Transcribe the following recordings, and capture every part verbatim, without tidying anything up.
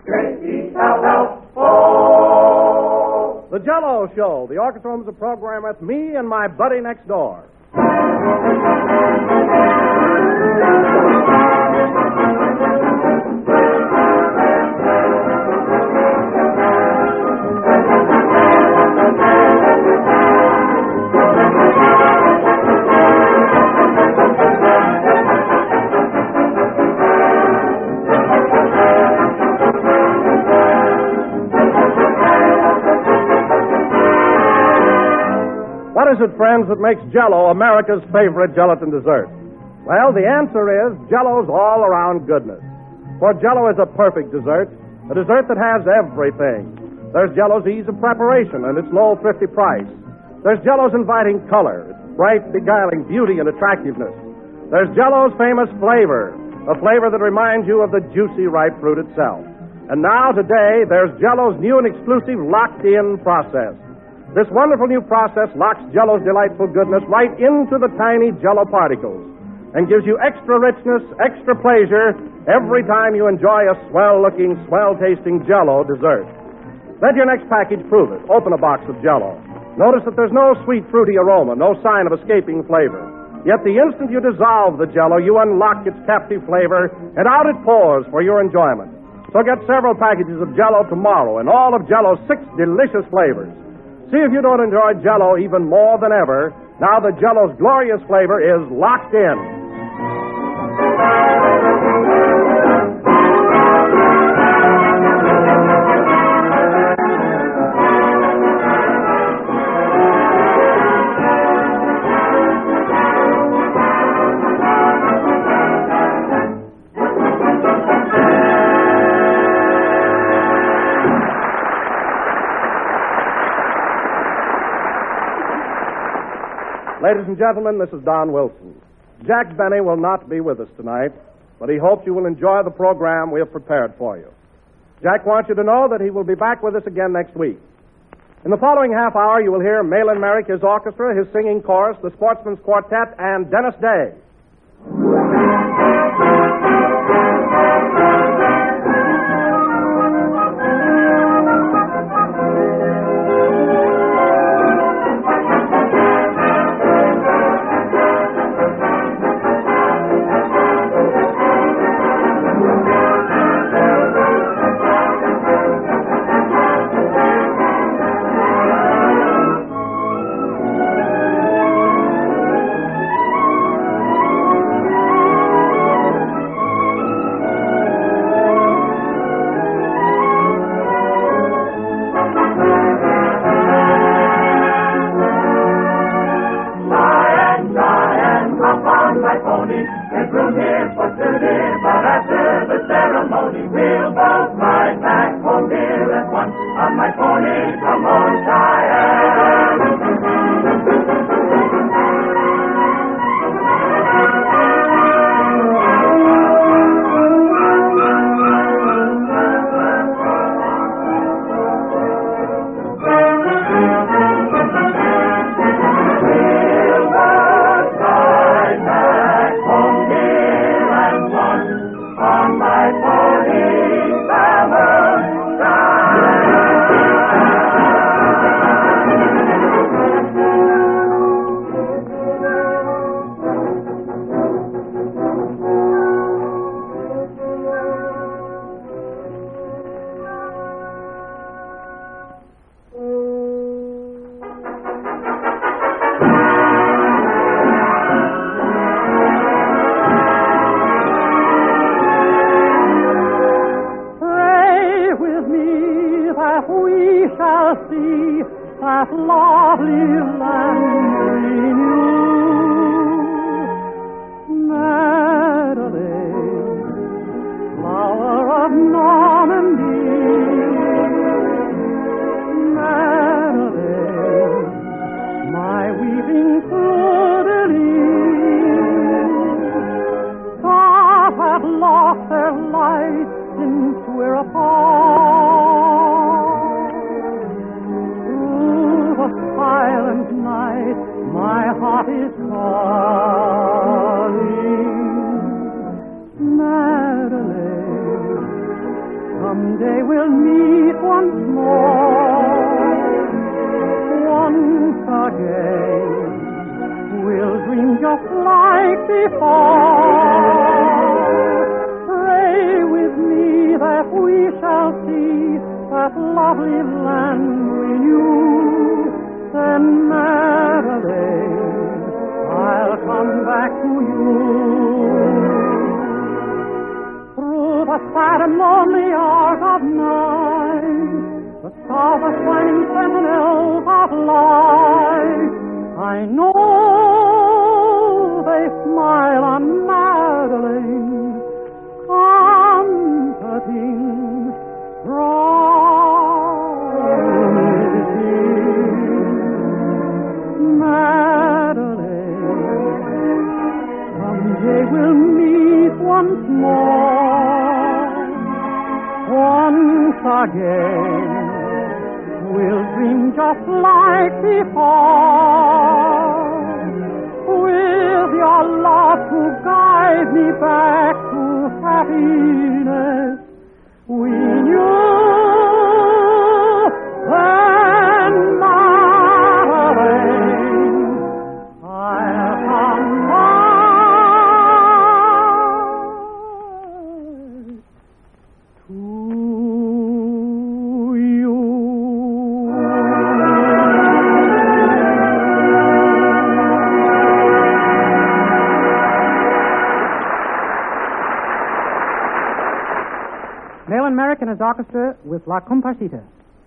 J E L L O. The Jell-O Show. The orchestra owns a program with me and my buddy next door. What is it, friends, that makes Jell-O America's favorite gelatin dessert? Well, the answer is Jell-O's all-around goodness. For Jell-O is a perfect dessert, a dessert that has everything. There's Jell-O's ease of preparation and its low, thrifty price. There's Jell-O's inviting color, its bright, beguiling beauty and attractiveness. There's Jell-O's famous flavor, a flavor that reminds you of the juicy, ripe fruit itself. And now, today, there's Jell-O's new and exclusive locked-in process. This wonderful new process locks Jell-O's delightful goodness right into the tiny Jell-O particles and gives you extra richness, extra pleasure every time you enjoy a swell-looking, swell-tasting Jell-O dessert. Let your next package prove it. Open a box of Jell-O. Notice that there's no sweet, fruity aroma, no sign of escaping flavor. Yet the instant you dissolve the Jell-O, you unlock its captive flavor, and out it pours for your enjoyment. So get several packages of Jell-O tomorrow and all of Jell-O's six delicious flavors. See if you don't enjoy Jell-O even more than ever now that Jell-O's glorious flavor is locked in. Ladies and gentlemen, this is Don Wilson. Jack Benny will not be with us tonight, but he hopes you will enjoy the program we have prepared for you. Jack wants you to know that he will be back with us again next week. In the following half hour, you will hear Malin Merrick, his orchestra, his singing chorus, the Sportsman's Quartet, and Dennis Day. Silent night Someday we'll meet once more. Once again, we'll dream just like before. Pray with me that we shall see that lovely land we knew. Then, Madeline, I'll come back to you. Through the sad and lonely hours of night, the stars are shining sentinels of light. I know they smile on Madeline, comforting, promising. Madeline, someday we'll meet once more. Once again, we'll dream just like before. With your love to guide me back to happiness, we knew then, Madeline, I'll come back to you. Nayland Merrick and his orchestra with La Comparsita.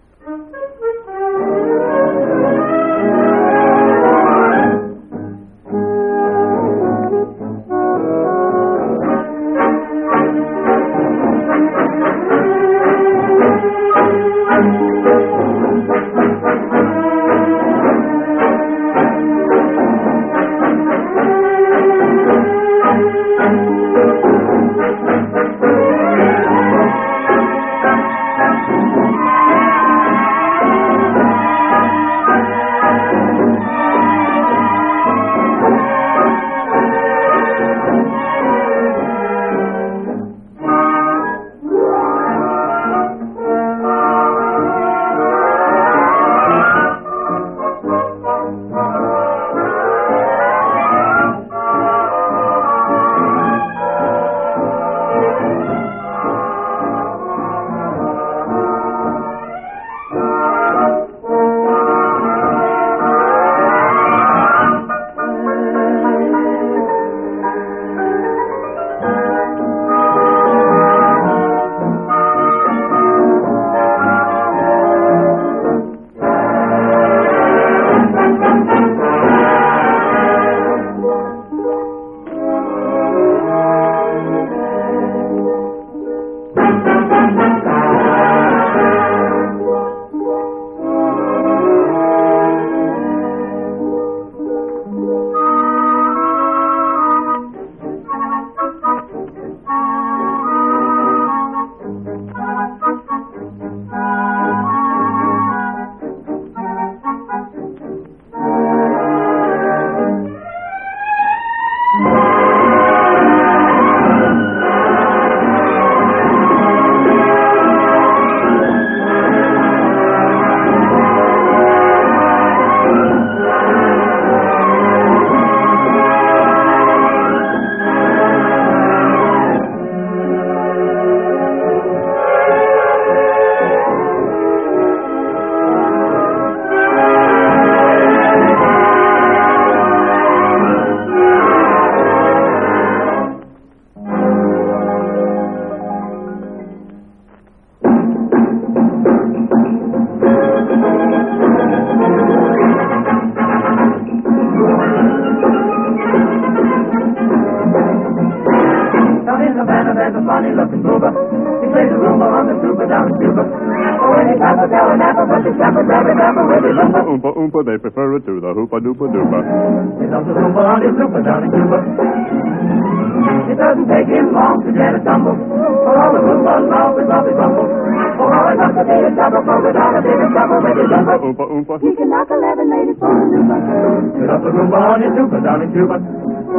funny-looking Cuba. He plays the rumba on the tuba down in Cuba. Oh, when he taps a taranappa, but the shepherd never never with his rumba. Oompa oompa, they prefer it to the hoopa-doopa-doopa. He loves the rumba on his tuba down in Cuba. It doesn't take him long to get a tumble. For all the rumba love is lovely rumble. For all I love to be a double, for without a bit of trouble with his rumba. Oompa oompa. He can knock eleven ladies for a rumba. He loves the rumba on his tuba down in Cuba.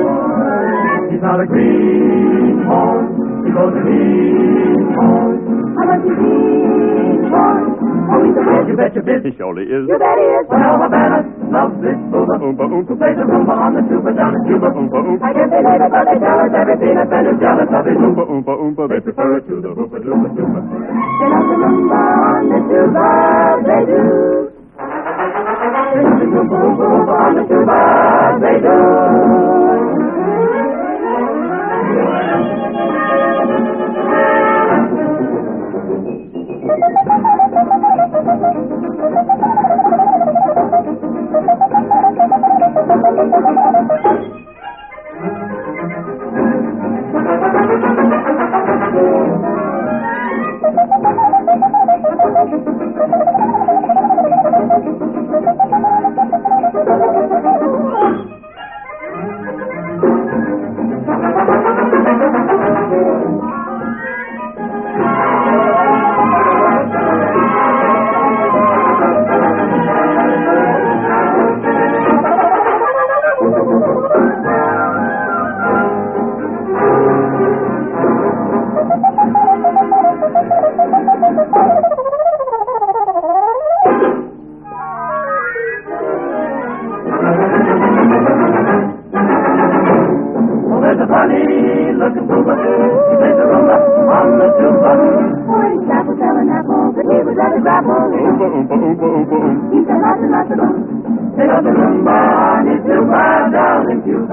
He's not a greenhorn. He goes to greenhorn. How much is he worth? Oh, he's a whiz. You bet your biz. He surely is. You bet he is. Well, Havana loves this booba. Oompa, Who oompa, plays the rumba on the tuba down in Cuba. oompa, oompa. I guess they hate it, but they tell us every peanut and is jealous of his Oompa, oompa, oompa, they prefer it to the hoopa doopa doopa. They love the rumba on the tuba, they do. They love the rumba, rumba, rumba on the tuba, they do. Oompa, oompa, oompa, oompa, oompa. He said lots and lots of them. They love the rumba on his tuba down in Cuba.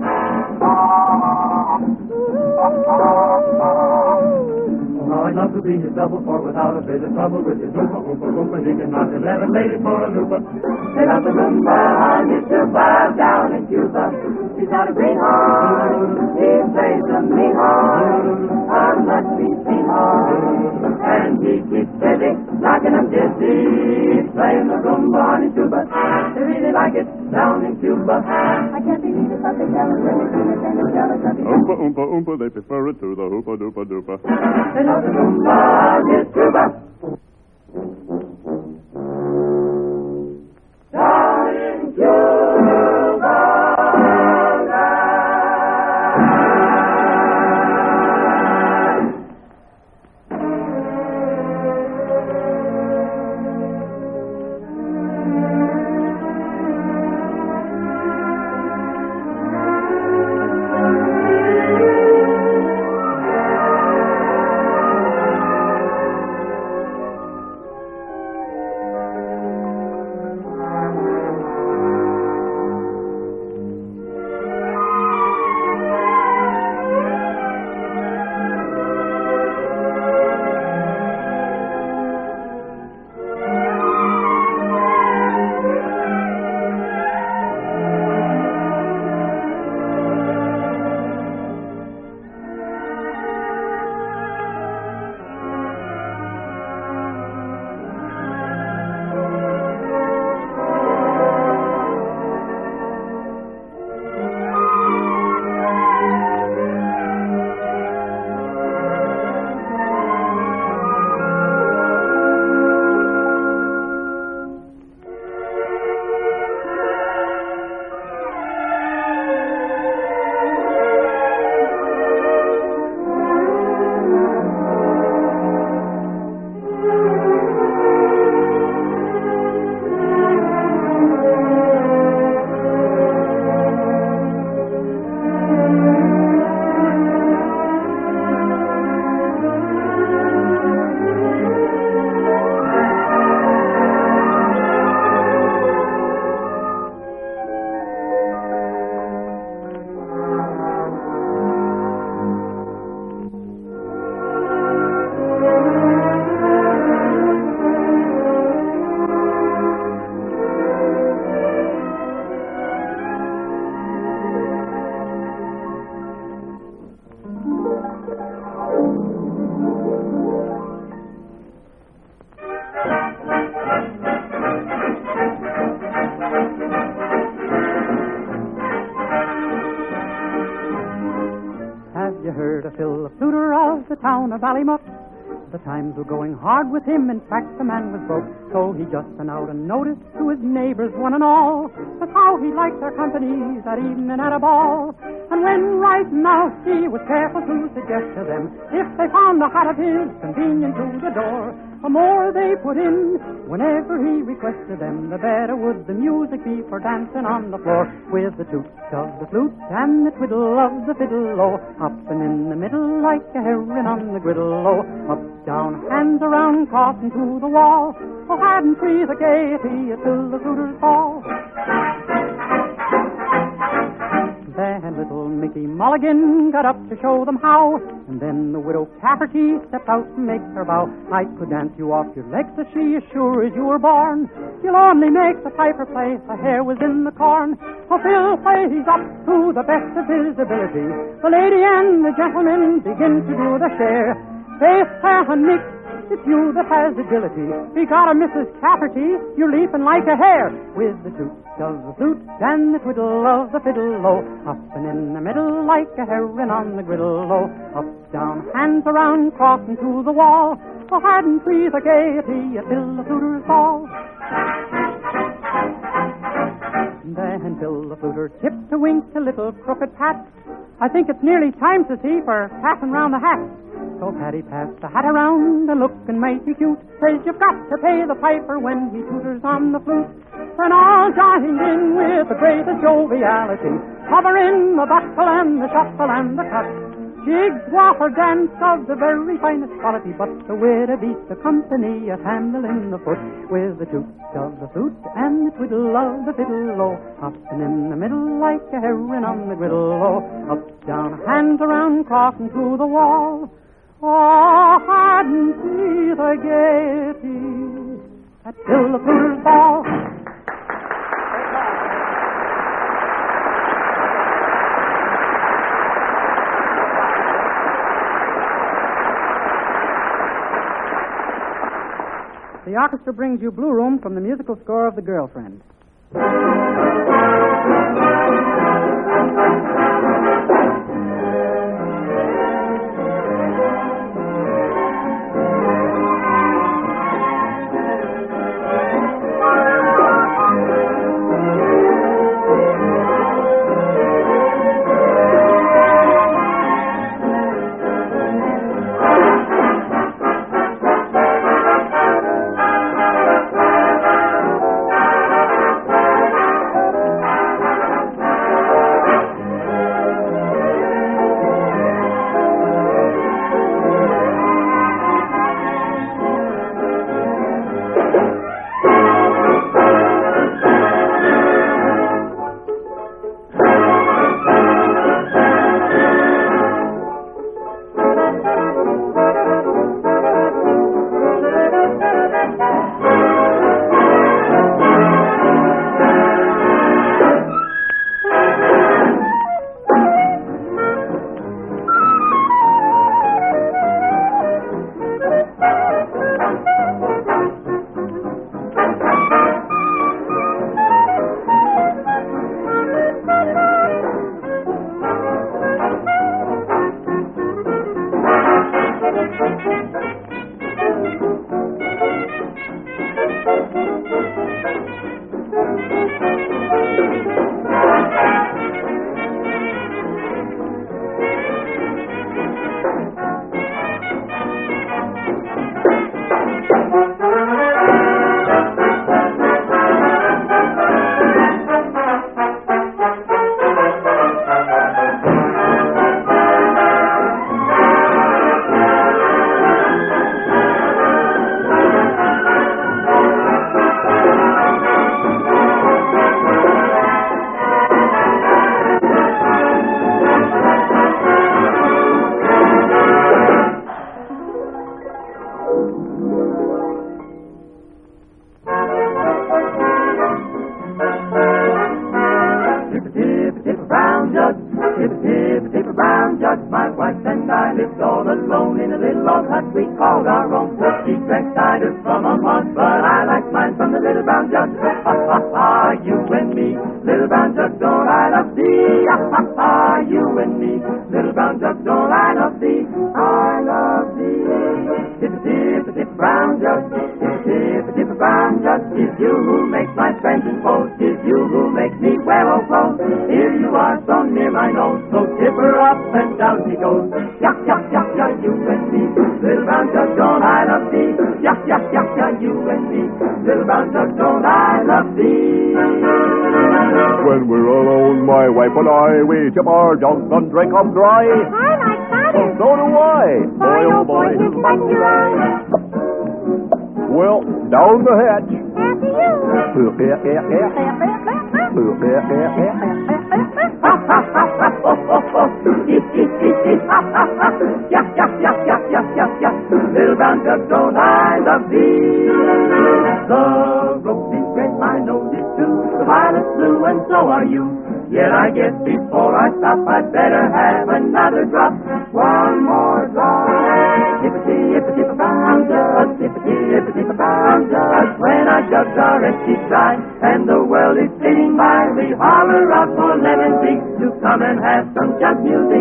Oh, I'd love to be his double, for without a bit of trouble with his oompa, oompa, oompa, he can knock eleven ladies for a loopa. They love the rumba on his tuba down in Cuba. He's got a green horn, he plays the mean horn, a musty seen horn, and he keeps busy, knocking them dizzy, playing the rumba on his tuba. They really like it down in Cuba. I can't believe it, but they tell us when they see it, and they're jealous of it. Oompa, oompa, oompa, they prefer it to the hoopa doopa doopa. They love the rumba on his tuba. Down in Cuba. Have you heard of Phil, the fluter of the town of Ballymuff? the times were going hard with him. In fact, the man was broke. So he just sent out a notice to his neighbors, one and all, of how he liked their company that evening at a ball. And when writing out, he was careful to suggest to them, if they found a hat of his convenient to the door, the more they put in, whenever he requested them, the better would the music be for dancing on the floor, with the toot of the flute and the twiddle of the fiddle, oh, hopping in the middle like a heron on the griddle, oh, up, down, hands around, crossing to the wall, oh, hadn't we the gaiety till the fluters fall. Then little Mickey Mulligan got up to show them how, and then the widow Cafferty stepped out and makes her bow. I could dance you off your legs, says she, as sure as you were born. You'll only make the piper play, the hare was in the corn. So Phil plays up to the best of his ability. The lady and the gentleman begin to do the share. Faith and Nick, it's you that has agility. We got a Missus Cafferty, you're leaping like a hare, with the toot of the flute and the twiddle of the fiddle, oh, hopping in the middle like a heron on the griddle, oh, up, down, hands around, crossing to the wall, oh, hadn't we the gaiety till the fluters fall. Then till the fluter tipped to wink a little crooked pat, I think it's nearly time, says he, for passing round the hat. So Paddy passed the hat around and looking mighty cute, says you've got to pay the piper when he tooters on the flute. Then all joined in with the greatest joviality, covering the buckle and the shuffle and the cut. Jigs, whopper, dance of the very finest quality, but the widow beat the company at handling the foot, with the toot of the flute and the twiddle of the fiddle, oh, hopping in the middle like a heron on the griddle, oh, up, down, hands around, crossing to the wall. Oh, hadn't we the gaiety at till the fluters fall. The orchestra brings you Blue Room from the musical score of The Girlfriend. Little brown jug, don't I love thee? I love thee. friends and foes. 'Tis you who make me wear old clothes. Here you are so near my nose, so tip her up and down she goes. Yuck, yuck, yuck, yuck, you and me. Little brown jug, don't I love thee? Yuck, yuck, yuck, yuck, you and me. Little brown jug, don't I love thee? When we're alone, my wife and I, we tip our jugs and drink 'em dry. I like Oh, cider. so do I. Boy, oh boy, his buttons your eyes. Well, down the hatch. After you. Yuck, yuck, yuck, yuck, yuck, yuck, yuck. Little brown jug, don't I love thee? The rope is red, my nose is too. The violet's blue, and so are you. Yet I guess before I stop, I'd better have another drop. One more drop. Hippity, hippity, brown jug. Hippity, hippity, brown jug. When our jugs are empty dry, and the world is sitting by, we holler out for lemon beaks to come and have some jug music.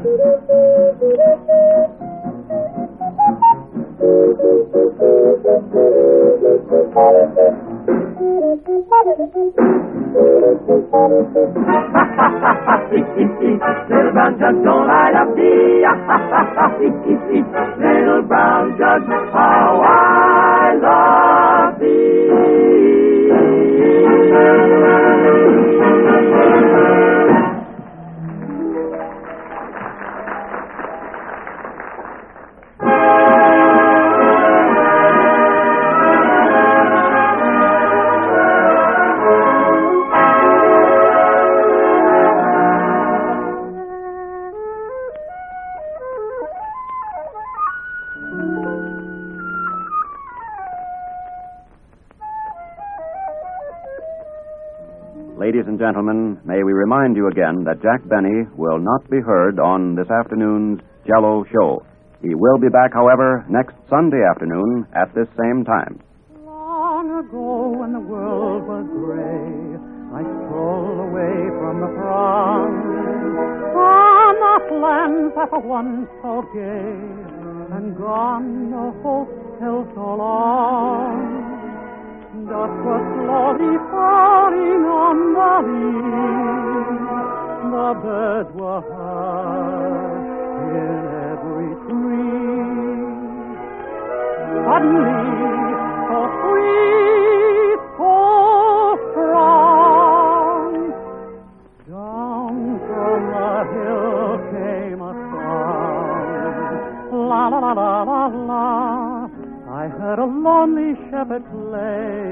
Little brown jug, don't I love thee? Little brown jug, how I love thee. Ladies and gentlemen, may we remind you again that Jack Benny will not be heard on this afternoon's Jell-O Show. He will be back, however, next Sunday afternoon at this same time. Long ago when the world was gray, I strolled away from the throng, from the lands that were once so gay, and gone the hope till so long. Dusk was slowly falling on the leaves, the birds were hushed in every tree. Suddenly, so sweet, so strong, down from the hill came a song. La la la la la la. I heard a lonely shepherd play.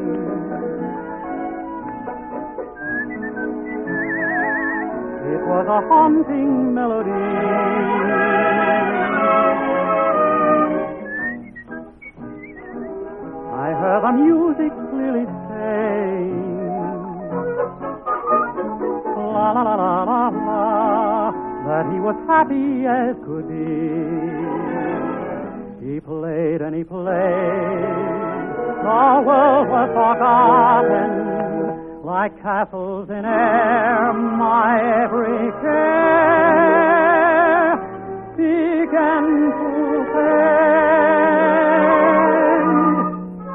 It was a haunting melody. I heard the music clearly saying, la la la la la la, that he was happy as could be. He played and he played, the world was forgotten, like castles in air, my every care began to fade.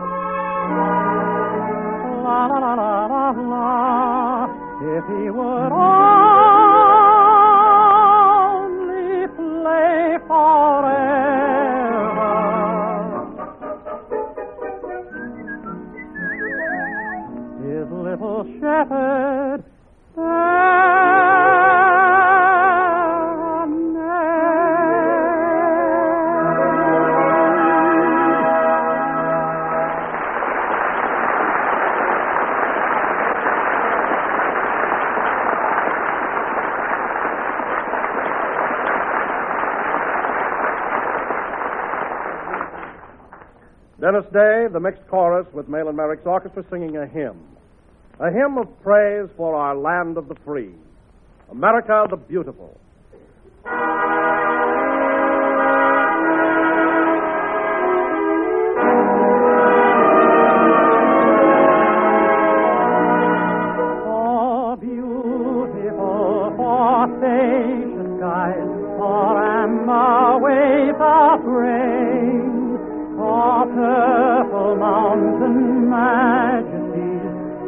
La la la la la la, if he would only play forever. Little shepherd, Dennis Day, the mixed chorus with Malin Merrick's orchestra singing a hymn. A hymn of praise for our land of the free, America the beautiful. For beautiful, for spacious skies, for amber waves of rain, for purple mountain majesties,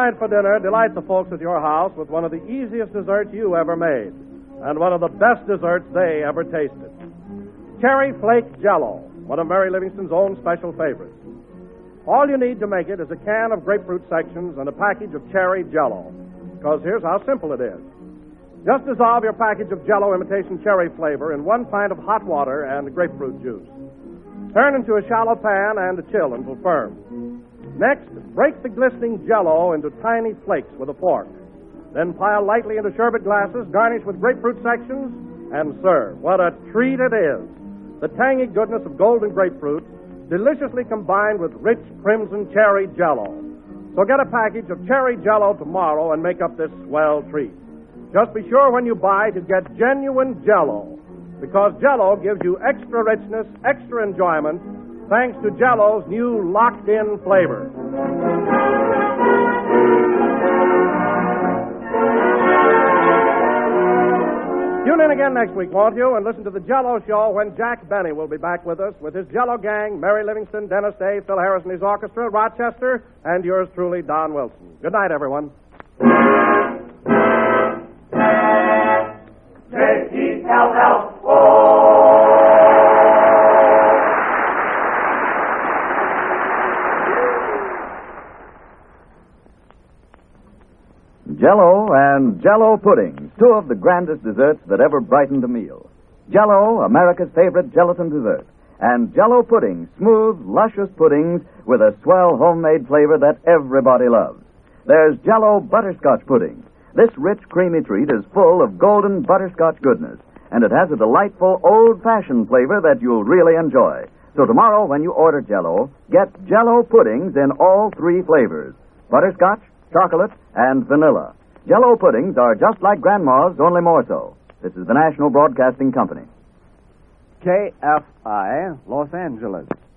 night for dinner, delight the folks at your house with one of the easiest desserts you ever made, and one of the best desserts they ever tasted. Cherry Flake Jell-O, one of Mary Livingston's own special favorites. All you need to make it is a can of grapefruit sections and a package of cherry Jell-O, because here's how simple it is. Just dissolve your package of Jell-O imitation cherry flavor in one pint of hot water and grapefruit juice. Turn into a shallow pan and chill until firm. Next, break the glistening Jell-O into tiny flakes with a fork. Then pile lightly into sherbet glasses, garnish with grapefruit sections, and serve. What a treat it is! The tangy goodness of golden grapefruit, deliciously combined with rich crimson cherry Jell-O. So get a package of cherry Jell-O tomorrow and make up this swell treat. Just be sure when you buy to get genuine Jell-O, because Jell-O gives you extra richness, extra enjoyment, thanks to Jell-O's new locked-in flavor. Tune in again next week, won't you, and listen to the Jell-O Show when Jack Benny will be back with us with his Jell-O gang, Mary Livingston, Dennis Day, Phil Harris and his orchestra, Rochester, and yours truly, Don Wilson. Good night, everyone. J E L L O Jell-O and Jell-O puddings, two of the grandest desserts that ever brightened a meal. Jell-O, America's favorite gelatin dessert, and Jell-O puddings, smooth, luscious puddings with a swell homemade flavor that everybody loves. There's Jell-O butterscotch pudding. This rich, creamy treat is full of golden butterscotch goodness, and it has a delightful old-fashioned flavor that you'll really enjoy. So tomorrow, when you order Jell-O, get Jell-O puddings in all three flavors: butterscotch, chocolate, and vanilla. Jell-O puddings are just like Grandma's, only more so. This is the National Broadcasting Company. K F I, Los Angeles.